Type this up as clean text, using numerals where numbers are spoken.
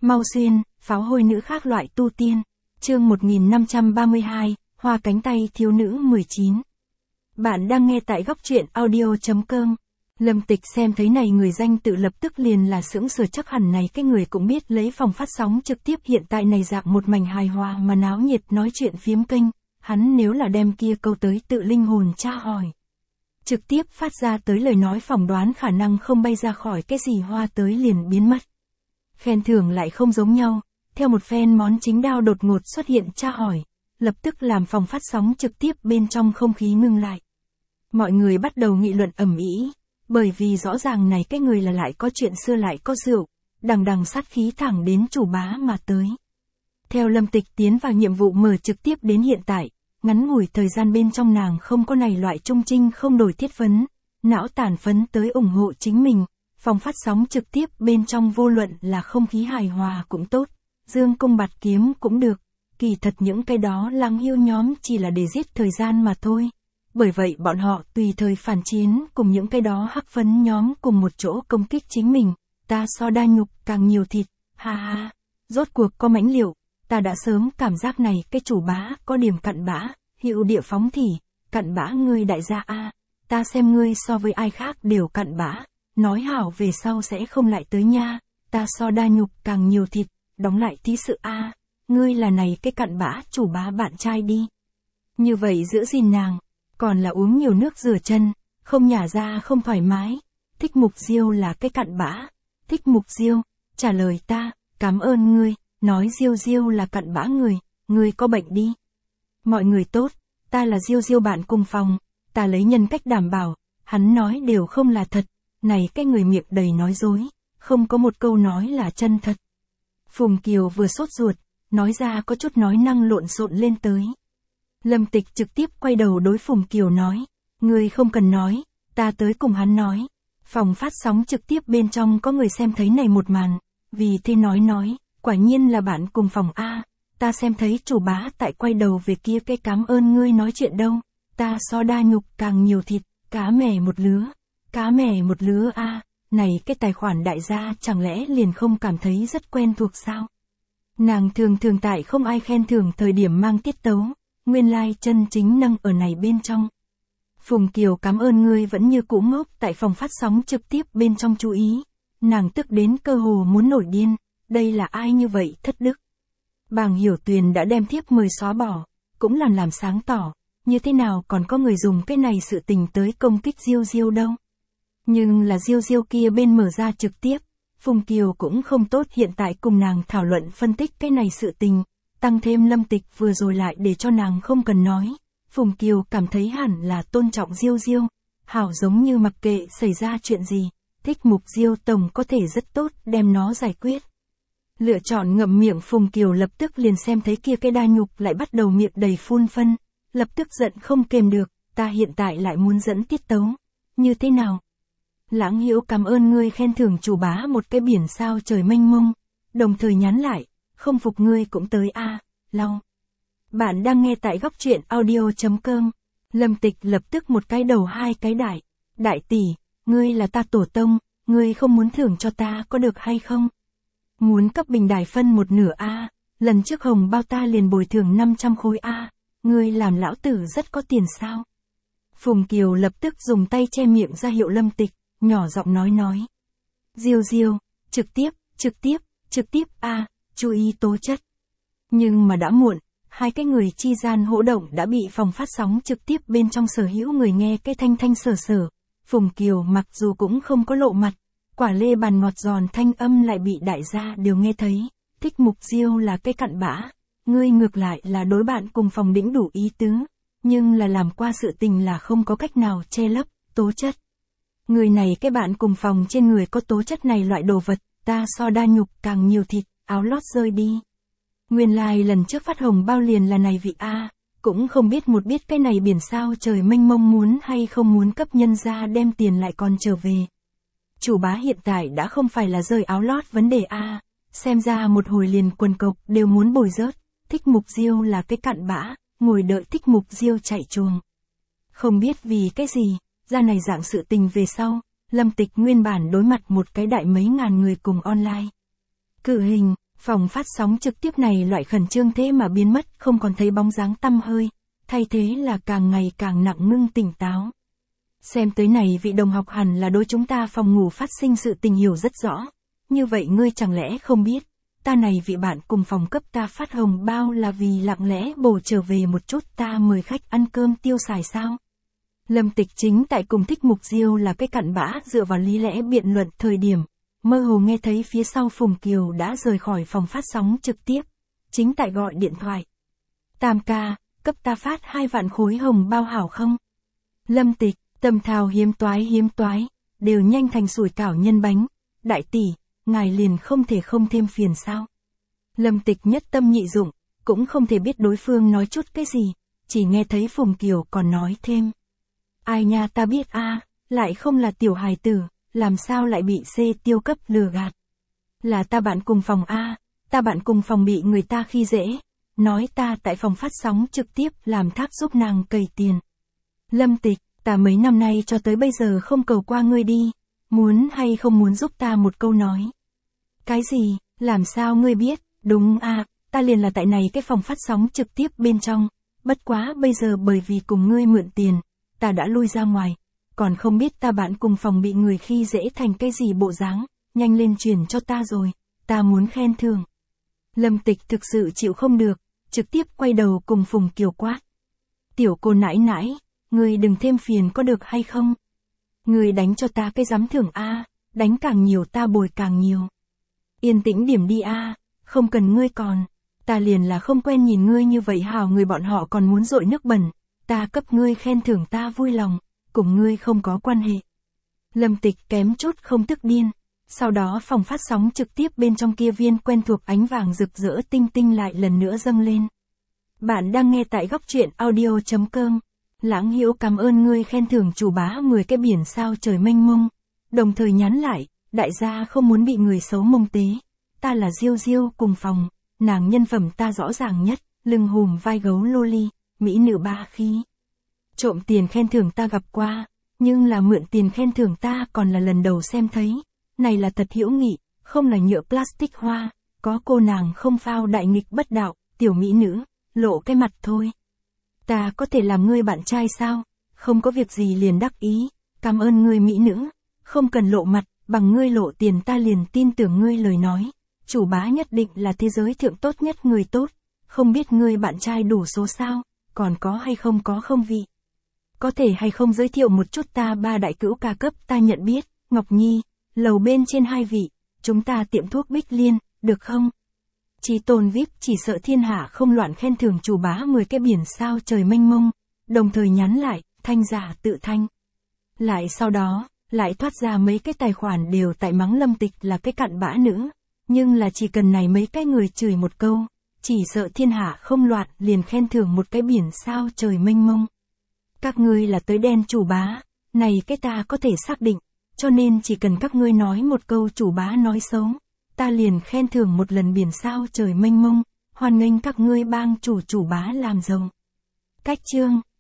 Mau xuyên, pháo hôi nữ khác loại tu tiên. Chương 1532, hoa cánh tay thiếu nữ 19. Bạn đang nghe tại góc truyện audio.com. Lâm Tịch xem thấy này người danh tự lập tức liền là sững sờ, chắc hẳn này cái người cũng biết lấy phòng phát sóng trực tiếp hiện tại này dạng một mảnh hài hòa mà náo nhiệt nói chuyện phiếm kênh, hắn nếu là đem kia câu tới tự linh hồn tra hỏi. Trực tiếp phát ra tới lời nói phỏng đoán khả năng không bay ra khỏi cái gì hoa tới liền biến mất. Khen thưởng lại không giống nhau, theo một phen món chính đao đột ngột xuất hiện tra hỏi, lập tức làm phòng phát sóng trực tiếp bên trong không khí ngưng lại. Mọi người bắt đầu nghị luận ầm ĩ, bởi vì rõ ràng này cái người là lại có chuyện xưa lại có rượu, đằng đằng sát khí thẳng đến chủ bá mà tới. Theo Lâm Tịch tiến vào nhiệm vụ mở trực tiếp đến hiện tại, ngắn ngủi thời gian bên trong nàng không có này loại trung trinh không đổi thiết vấn, não tàn phấn tới ủng hộ chính mình, phòng phát sóng trực tiếp bên trong vô luận là không khí hài hòa cũng tốt, dương cung bạt kiếm cũng được, kỳ thật những cái đó lăng hiêu nhóm chỉ là để giết thời gian mà thôi. Bởi vậy bọn họ tùy thời phản chiến cùng những cái đó hắc phấn nhóm cùng một chỗ công kích chính mình, ta so đa nhục càng nhiều thịt, ha ha, rốt cuộc có mãnh liệu, ta đã sớm cảm giác này cái chủ bá có điểm cặn bã, hiệu địa phóng thỉ, cặn bã ngươi đại gia a, ta xem ngươi so với ai khác đều cặn bã, nói hảo về sau sẽ không lại tới nha, ta so đa nhục càng nhiều thịt, đóng lại tí sự a, ngươi là này cái cặn bã chủ bá bạn trai đi. Như vậy giữ gìn nàng, còn là uống nhiều nước rửa chân, không nhả ra không thoải mái. Thích Mục Diêu là cái cặn bã. Thích Mục Diêu, trả lời ta, cảm ơn ngươi, nói Diêu Diêu là cặn bã người có bệnh đi. Mọi người tốt, ta là Diêu Diêu bạn cùng phòng, ta lấy nhân cách đảm bảo, hắn nói đều không là thật, này cái người miệng đầy nói dối, không có một câu nói là chân thật. Phùng Kiều vừa sốt ruột, nói ra có chút nói năng lộn xộn lên tới. Lâm Tịch trực tiếp quay đầu đối Phùng Kiều nói, ngươi không cần nói, ta tới cùng hắn nói. Phòng phát sóng trực tiếp bên trong có người xem thấy này một màn, vì thế nói, quả nhiên là bạn cùng phòng A, ta xem thấy chủ bá tại quay đầu về kia cái cảm ơn ngươi nói chuyện đâu, ta so đa nhục càng nhiều thịt, cá mè một lứa A, này cái tài khoản đại gia chẳng lẽ liền không cảm thấy rất quen thuộc sao? Nàng thường tại không ai khen thưởng thời điểm mang tiết tấu. Nguyên lai chân chính nâng ở này bên trong. Phùng Kiều cảm ơn ngươi vẫn như cũ ngốc tại phòng phát sóng trực tiếp bên trong chú ý. Nàng tức đến cơ hồ muốn nổi điên, đây là ai như vậy thất đức. Bàng Hiểu Tuyền đã đem thiếp mời xóa bỏ, cũng làm sáng tỏ, như thế nào còn có người dùng cái này sự tình tới công kích Diêu Diêu đâu. Nhưng là Diêu Diêu kia bên mở ra trực tiếp, Phùng Kiều cũng không tốt hiện tại cùng nàng thảo luận phân tích cái này sự tình. Tăng thêm Lâm Tịch vừa rồi lại để cho nàng không cần nói, Phùng Kiều cảm thấy hẳn là tôn trọng Diêu Diêu, hảo giống như mặc kệ xảy ra chuyện gì, Thích Mục Diêu tổng có thể rất tốt đem nó giải quyết. Lựa chọn ngậm miệng Phùng Kiều lập tức liền xem thấy kia cái đa nhục lại bắt đầu miệng đầy phun phân, lập tức giận không kềm được, ta hiện tại lại muốn dẫn tiết tấu, như thế nào? Lãng Hiểu cảm ơn ngươi khen thưởng chủ bá một cái biển sao trời mênh mông, đồng thời nhắn lại. Không phục ngươi cũng tới a, lau. Bạn đang nghe tại góc truyện audio.com. Lâm Tịch lập tức một cái đầu hai cái đại tỷ, ngươi là ta tổ tông, ngươi không muốn thưởng cho ta có được hay không? Muốn cấp bình đài phân một nửa a, lần trước hồng bao ta liền bồi thường 500 khối a, ngươi làm lão tử rất có tiền sao? Phùng Kiều lập tức dùng tay che miệng ra hiệu Lâm Tịch, nhỏ giọng nói. Diêu Diêu, trực tiếp a. Chú ý tố chất. Nhưng mà đã muộn, hai cái người chi gian hỗ động đã bị phòng phát sóng trực tiếp bên trong sở hữu người nghe cái thanh sở. Phùng Kiều mặc dù cũng không có lộ mặt, quả lê bàn ngọt giòn thanh âm lại bị đại gia đều nghe thấy. Thích Mục Diêu là cái cặn bã, ngươi ngược lại là đối bạn cùng phòng đĩnh đủ ý tứ, nhưng là làm qua sự tình là không có cách nào che lấp, tố chất. Người này cái bạn cùng phòng trên người có tố chất này loại đồ vật, ta so đa nhục càng nhiều thịt. Áo lót rơi đi. Nguyên lai lần trước phát hồng bao liền là này vị A, cũng không biết cái này biển sao trời mênh mông muốn hay không muốn cấp nhân ra đem tiền lại còn trở về. Chủ bá hiện tại đã không phải là rơi áo lót vấn đề A, xem ra một hồi liền quần cộc đều muốn bồi rớt, Thích Mục Diêu là cái cặn bã, ngồi đợi Thích Mục Diêu chạy chuồng. Không biết vì cái gì, ra này dạng sự tình về sau, Lâm Tịch nguyên bản đối mặt một cái đại mấy ngàn người cùng online. Cự hình, Phòng phát sóng trực tiếp này loại khẩn trương thế mà biến mất, không còn thấy bóng dáng tăm hơi, thay thế là càng ngày càng nặng ngưng tỉnh táo. Xem tới này vị đồng học hẳn là đối chúng ta phòng ngủ phát sinh sự tình hiểu rất rõ. Như vậy ngươi chẳng lẽ không biết, ta này vị bạn cùng phòng cấp ta phát hồng bao là vì lặng lẽ bổ trở về một chút ta mời khách ăn cơm tiêu xài sao? Lâm Tịch chính tại cùng Thích Mục Diêu là cái cặn bã dựa vào lý lẽ biện luận thời điểm, mơ hồ nghe thấy phía sau Phùng Kiều đã rời khỏi phòng phát sóng trực tiếp, chính tại gọi điện thoại. Tam ca, cấp ta phát 2 vạn khối hồng bao hảo không? Lâm Tịch, tầm thào hiếm toái, đều nhanh thành sủi cảo nhân bánh, đại tỷ, ngài liền không thể không thêm phiền sao? Lâm Tịch nhất tâm nhị dụng, cũng không thể biết đối phương nói chút cái gì, chỉ nghe thấy Phùng Kiều còn nói thêm. Ai nha ta biết a, lại không là tiểu hài tử, làm sao lại bị C tiêu cấp lừa gạt. Là ta bạn cùng phòng a, ta bạn cùng phòng bị người ta khi dễ, nói ta tại phòng phát sóng trực tiếp làm thác giúp nàng cầy tiền. Lâm Tịch, ta mấy năm nay cho tới bây giờ không cầu qua ngươi đi, muốn hay không muốn giúp ta một câu nói. Cái gì, làm sao ngươi biết, đúng a, ta liền là tại này cái phòng phát sóng trực tiếp bên trong, bất quá bây giờ bởi vì cùng ngươi mượn tiền, ta đã lui ra ngoài, còn không biết ta bạn cùng phòng bị người khi dễ thành cái gì bộ dáng, nhanh lên truyền cho ta rồi, ta muốn khen thưởng. Lâm Tịch thực sự chịu không được, trực tiếp quay đầu cùng Phùng Kiều quát. Tiểu cô nãi nãi, ngươi đừng thêm phiền có được hay không? Ngươi đánh cho ta cái giám thưởng a, đánh càng nhiều ta bồi càng nhiều. Yên tĩnh điểm đi a, không cần ngươi còn, ta liền là không quen nhìn ngươi như vậy hào người bọn họ còn muốn dội nước bẩn, ta cấp ngươi khen thưởng ta vui lòng, cùng ngươi không có quan hệ. Lâm Tịch kém chút không tức điên, sau đó phòng phát sóng trực tiếp bên trong kia viên quen thuộc ánh vàng rực rỡ tinh tinh lại lần nữa dâng lên. Bạn đang nghe tại góc truyện audio.com. Lãng Hiểu cảm ơn ngươi khen thưởng chủ bá 10 cái biển sao trời mênh mông, đồng thời nhắn lại, đại gia không muốn bị người xấu mông tế, ta là Diêu Diêu cùng phòng, nàng nhân phẩm ta rõ ràng nhất, lưng hùm vai gấu loli, mỹ nữ ba khí. Trộm tiền khen thưởng ta gặp qua, nhưng là mượn tiền khen thưởng ta còn là lần đầu xem thấy, này là thật hữu nghị, không là nhựa plastic hoa, có cô nàng không phao đại nghịch bất đạo, tiểu mỹ nữ, lộ cái mặt thôi. Ta có thể làm ngươi bạn trai sao? Không có việc gì liền đắc ý, cảm ơn ngươi mỹ nữ, không cần lộ mặt, bằng ngươi lộ tiền ta liền tin tưởng ngươi lời nói. Chủ bá nhất định là thế giới thượng tốt nhất người tốt, không biết ngươi bạn trai đủ số sao, còn có hay không có không vị. Có thể hay không giới thiệu một chút ta ba đại cữu ca cấp ta nhận biết, Ngọc Nhi, lầu bên trên 2 vị, chúng ta tiệm thuốc Bích Liên, được không? Chí tôn VIP chỉ sợ thiên hạ không loạn khen thưởng chủ bá 10 cái biển sao trời mênh mông, đồng thời nhắn lại, thanh giả tự thanh. Lại sau đó, lại thoát ra mấy cái tài khoản đều tại mắng Lâm Tịch là cái cặn bã nữ, nhưng là chỉ cần này mấy cái người chửi một câu, chỉ sợ thiên hạ không loạn liền khen thưởng một cái biển sao trời mênh mông. Các ngươi là tới đen chủ bá, này cái ta có thể xác định, cho nên chỉ cần các ngươi nói một câu chủ bá nói xấu, ta liền khen thưởng một lần biển sao trời mênh mông, hoan nghênh các ngươi bang chủ bá làm giàu. Cách chương